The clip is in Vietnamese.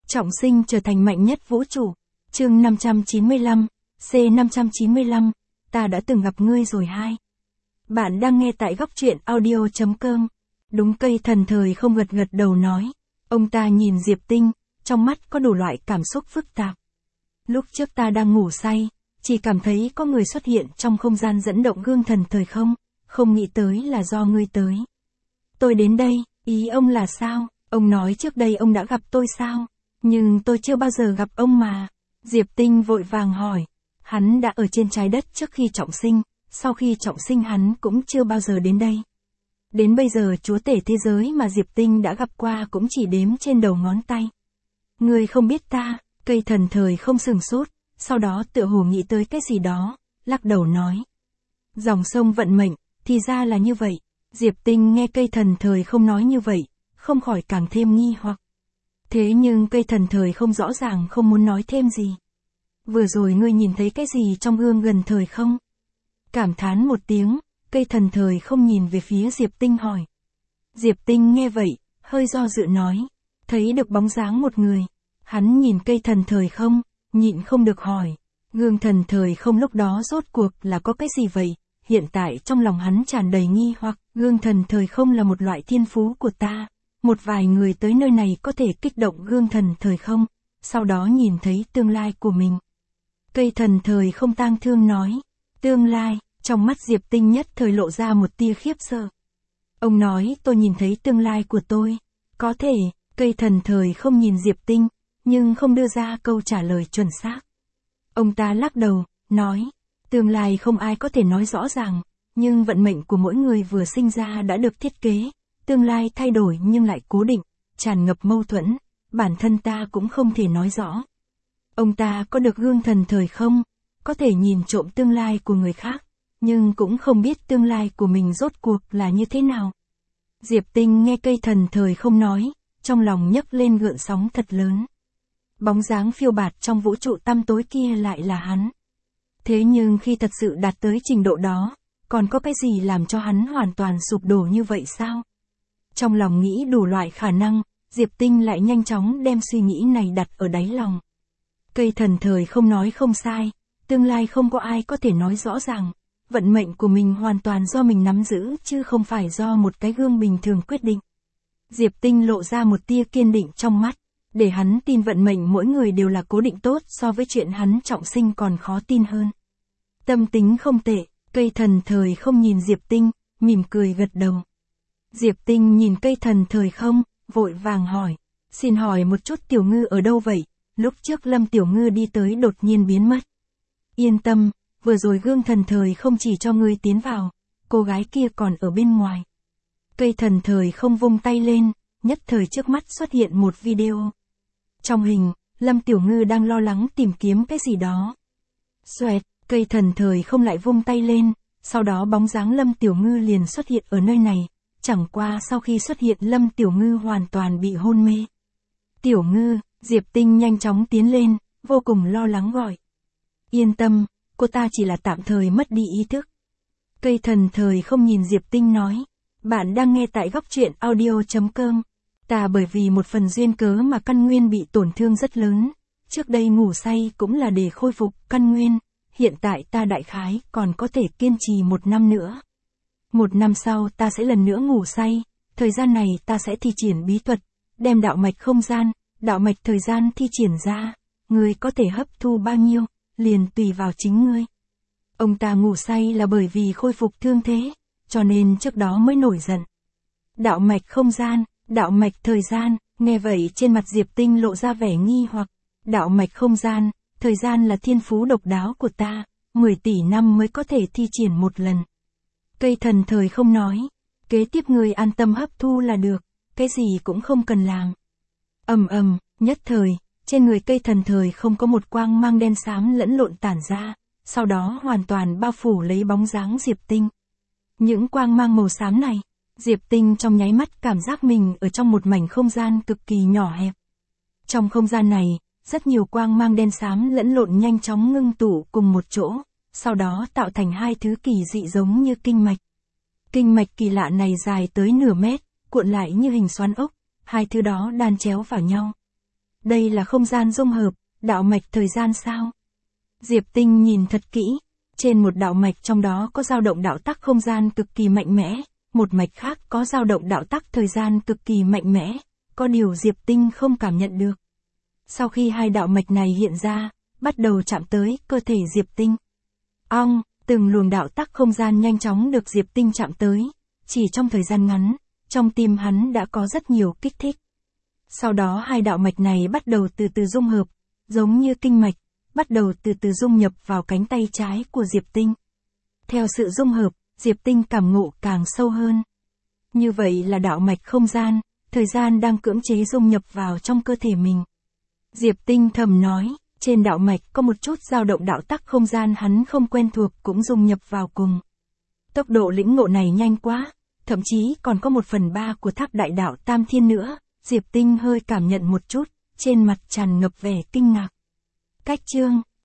Trọng sinh trở thành mạnh nhất vũ trụ. Chương 595, C595, ta đã từng gặp ngươi rồi hai. Bạn đang nghe tại góc truyện audio.com. Đúng, cây thần thời không gật gật đầu nói. Ông ta nhìn Diệp Tinh, trong mắt có đủ loại cảm xúc phức tạp. Lúc trước ta đang ngủ say, chỉ cảm thấy có người xuất hiện trong không gian dẫn động gương thần thời không nghĩ tới là do ngươi tới. Tôi đến đây, ý ông là sao? Ông nói trước đây ông đã gặp tôi sao? Nhưng tôi chưa bao giờ gặp ông mà. Diệp Tinh vội vàng hỏi. Hắn đã ở trên trái đất trước khi trọng sinh, sau khi trọng sinh hắn cũng chưa bao giờ đến đây. Đến bây giờ chúa tể thế giới mà Diệp Tinh đã gặp qua cũng chỉ đếm trên đầu ngón tay. Ngươi không biết ta, cây thần thời không sừng sốt, sau đó tựa hồ nghĩ tới cái gì đó, lắc đầu nói. Dòng sông vận mệnh, thì ra là như vậy. Diệp Tinh nghe cây thần thời không nói như vậy, không khỏi càng thêm nghi hoặc. Thế nhưng cây thần thời không rõ ràng không muốn nói thêm gì. Vừa rồi ngươi nhìn thấy cái gì trong gương gần thời không? Cảm thán một tiếng, cây thần thời không nhìn về phía Diệp Tinh hỏi. Diệp Tinh nghe vậy, hơi do dự nói. Thấy được bóng dáng một người. Hắn nhìn cây thần thời không, nhịn không được hỏi. Gương thần thời không lúc đó rốt cuộc là có cái gì vậy? Hiện tại trong lòng hắn tràn đầy nghi hoặc, gương thần thời không là một loại thiên phú của ta. Một vài người tới nơi này có thể kích động gương thần thời không, sau đó nhìn thấy tương lai của mình. Cây thần thời không tang thương nói. Tương lai, trong mắt Diệp Tinh nhất thời lộ ra một tia khiếp sợ. Ông nói tôi nhìn thấy tương lai của tôi. Có thể, cây thần thời không nhìn Diệp Tinh, nhưng không đưa ra câu trả lời chuẩn xác. Ông ta lắc đầu, nói. Tương lai không ai có thể nói rõ ràng, nhưng vận mệnh của mỗi người vừa sinh ra đã được thiết kế. Tương lai thay đổi nhưng lại cố định, tràn ngập mâu thuẫn, bản thân ta cũng không thể nói rõ. Ông ta có được gương thần thời không, có thể nhìn trộm tương lai của người khác, nhưng cũng không biết tương lai của mình rốt cuộc là như thế nào. Diệp Tinh nghe cây thần thời không nói, trong lòng nhấc lên gợn sóng thật lớn. Bóng dáng phiêu bạt trong vũ trụ tăm tối kia lại là hắn. Thế nhưng khi thật sự đạt tới trình độ đó, còn có cái gì làm cho hắn hoàn toàn sụp đổ như vậy sao? Trong lòng nghĩ đủ loại khả năng, Diệp Tinh lại nhanh chóng đem suy nghĩ này đặt ở đáy lòng. Cây thần thời không nói không sai, tương lai không có ai có thể nói rõ ràng, vận mệnh của mình hoàn toàn do mình nắm giữ chứ không phải do một cái gương bình thường quyết định. Diệp Tinh lộ ra một tia kiên định trong mắt, để hắn tin vận mệnh mỗi người đều là cố định tốt so với chuyện hắn trọng sinh còn khó tin hơn. Tâm tính không tệ, cây thần thời không nhìn Diệp Tinh, mỉm cười gật đầu. Diệp Tinh nhìn cây thần thời không, vội vàng hỏi. Xin hỏi một chút Tiểu Ngư ở đâu vậy? Lúc trước Lâm Tiểu Ngư đi tới đột nhiên biến mất. Yên tâm, vừa rồi gương thần thời không chỉ cho ngươi tiến vào, cô gái kia còn ở bên ngoài. Cây thần thời không vung tay lên, nhất thời trước mắt xuất hiện một video. Trong hình, Lâm Tiểu Ngư đang lo lắng tìm kiếm cái gì đó. Xoẹt, cây thần thời không lại vung tay lên, sau đó bóng dáng Lâm Tiểu Ngư liền xuất hiện ở nơi này. Chẳng qua sau khi xuất hiện Lâm Tiểu Ngư hoàn toàn bị hôn mê. Tiểu Ngư, Diệp Tinh nhanh chóng tiến lên, vô cùng lo lắng gọi. Yên tâm, cô ta chỉ là tạm thời mất đi ý thức. Cây thần thời không nhìn Diệp Tinh nói. Bạn đang nghe tại góc truyện audio.com. Ta bởi vì một phần duyên cớ mà căn nguyên bị tổn thương rất lớn. Trước đây ngủ say cũng là để khôi phục căn nguyên. Hiện tại ta đại khái còn có thể kiên trì 1 năm nữa. 1 năm sau ta sẽ lần nữa ngủ say, thời gian này ta sẽ thi triển bí thuật, đem đạo mạch không gian, đạo mạch thời gian thi triển ra, ngươi có thể hấp thu bao nhiêu, liền tùy vào chính ngươi. Ông ta ngủ say là bởi vì khôi phục thương thế, cho nên trước đó mới nổi giận. Đạo mạch không gian, đạo mạch thời gian, nghe vậy trên mặt Diệp Tinh lộ ra vẻ nghi hoặc, đạo mạch không gian, thời gian là thiên phú độc đáo của ta, 10 tỷ năm mới có thể thi triển một lần. Cây thần thời không nói, kế tiếp người an tâm hấp thu là được, cái gì cũng không cần làm. Nhất thời, trên người cây thần thời không có một quang mang đen xám lẫn lộn tản ra, sau đó hoàn toàn bao phủ lấy bóng dáng Diệp Tinh. Những quang mang màu xám này, Diệp Tinh trong nháy mắt cảm giác mình ở trong một mảnh không gian cực kỳ nhỏ hẹp. Trong không gian này, rất nhiều quang mang đen xám lẫn lộn nhanh chóng ngưng tụ cùng một chỗ. Sau đó tạo thành hai thứ kỳ dị giống như kinh mạch. Kinh mạch kỳ lạ này dài tới nửa mét, cuộn lại như hình xoắn ốc, hai thứ đó đan chéo vào nhau. Đây là không gian dung hợp, đạo mạch thời gian sao? Diệp Tinh nhìn thật kỹ, trên một đạo mạch trong đó có dao động đạo tắc không gian cực kỳ mạnh mẽ, một mạch khác có dao động đạo tắc thời gian cực kỳ mạnh mẽ, có điều Diệp Tinh không cảm nhận được. Sau khi hai đạo mạch này hiện ra, bắt đầu chạm tới cơ thể Diệp Tinh. Ong, từng luồng đạo tắc không gian nhanh chóng được Diệp Tinh chạm tới, chỉ trong thời gian ngắn, trong tim hắn đã có rất nhiều kích thích. Sau đó hai đạo mạch này bắt đầu từ từ dung hợp, giống như kinh mạch, bắt đầu từ từ dung nhập vào cánh tay trái của Diệp Tinh. Theo sự dung hợp, Diệp Tinh cảm ngộ càng sâu hơn. Như vậy là đạo mạch không gian, thời gian đang cưỡng chế dung nhập vào trong cơ thể mình. Diệp Tinh thầm nói, trên đạo mạch có một chút dao động đạo tắc không gian hắn không quen thuộc cũng dung nhập vào cùng. Tốc độ lĩnh ngộ này nhanh quá, thậm chí còn có 1/3 của tháp đại đạo Tam Thiên nữa. Diệp Tinh hơi cảm nhận một chút, trên mặt tràn ngập vẻ kinh ngạc. Cách chương